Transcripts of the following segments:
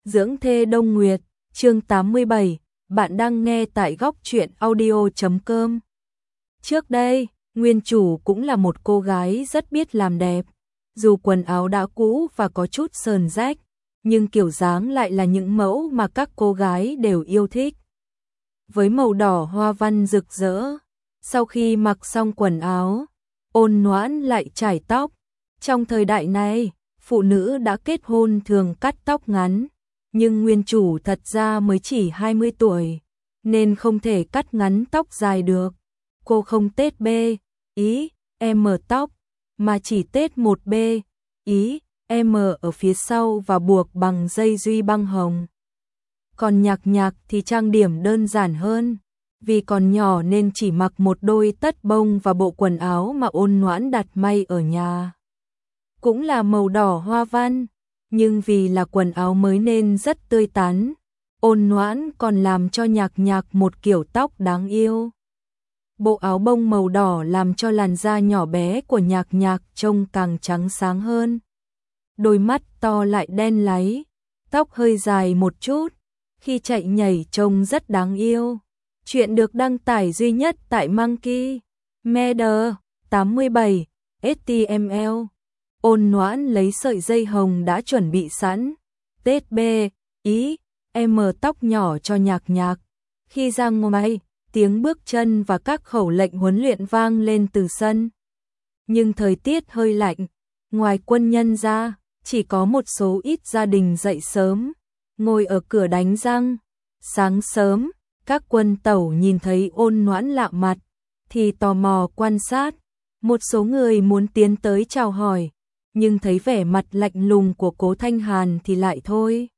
Dưỡng thê Đông Nguyệt, chương 87, bạn đang nghe tại góc truyện audio.com. Trước đây, nguyên chủ cũng là một cô gái rất biết làm đẹp. Dù quần áo đã cũ và có chút sờn rách, nhưng kiểu dáng lại là những mẫu mà các cô gái đều yêu thích. Với màu đỏ hoa văn rực rỡ, sau khi mặc xong quần áo, Ôn Noãn lại chải tóc. Trong thời đại này, phụ nữ đã kết hôn thường cắt tóc ngắn, nhưng nguyên chủ thật ra mới chỉ 20 tuổi, nên không thể cắt ngắn tóc dài được. Cô không tết B, ý, M tóc, mà chỉ tết một B, ý, M ở phía sau và buộc bằng dây duy băng hồng. Còn Nhạc Nhạc thì trang điểm đơn giản hơn, vì còn nhỏ nên chỉ mặc một đôi tất bông và bộ quần áo mà Ôn Noãn đặt may ở nhà. Cũng là màu đỏ hoa văn, nhưng vì là quần áo mới nên rất tươi tắn. Ôn Noãn còn làm cho Nhạc Nhạc một kiểu tóc đáng yêu. Bộ áo bông màu đỏ làm cho làn da nhỏ bé của Nhạc Nhạc trông càng trắng sáng hơn. Đôi mắt to lại đen láy, tóc hơi dài một chút, khi chạy nhảy trông rất đáng yêu. Chuyện được đăng tải duy nhất tại Monkey Media 87 HTML. Ôn Noãn lấy sợi dây hồng đã chuẩn bị sẵn, tết B, ý, M tóc nhỏ cho Nhạc Nhạc. Khi ra ngoài, tiếng bước chân và các khẩu lệnh huấn luyện vang lên từ sân. Nhưng thời tiết hơi lạnh, ngoài quân nhân ra, chỉ có một số ít gia đình dậy sớm, ngồi ở cửa đánh răng. Sáng sớm, các quân tẩu nhìn thấy Ôn Noãn lạ mặt, thì tò mò quan sát. Một số người muốn tiến tới chào hỏi, nhưng thấy vẻ mặt lạnh lùng của Cố Thanh Hàn thì lại thôi.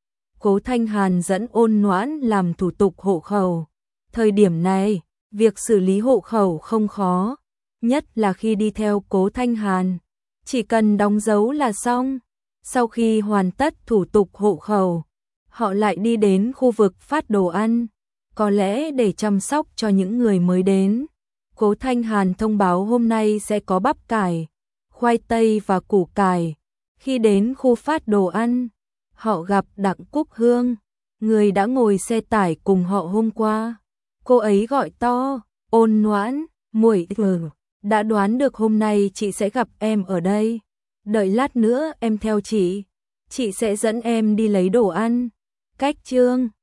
Cố Thanh Hàn dẫn Ôn Noãn làm thủ tục hộ khẩu. Thời điểm này, việc xử lý hộ khẩu không khó, nhất là khi đi theo Cố Thanh Hàn. Chỉ cần đóng dấu là xong. Sau khi hoàn tất thủ tục hộ khẩu, họ lại đi đến khu vực phát đồ ăn, có lẽ để chăm sóc cho những người mới đến. Cố Thanh Hàn thông báo hôm nay sẽ có bắp cải, khoai tây và củ cải. Khi đến khu phát đồ ăn, họ gặp Đặng Cúc Hương, người đã ngồi xe tải cùng họ hôm qua. Cô ấy gọi to, Ôn Noãn, muội đã đoán được hôm nay chị sẽ gặp em ở đây. Đợi lát nữa em theo chị sẽ dẫn em đi lấy đồ ăn. Cách chương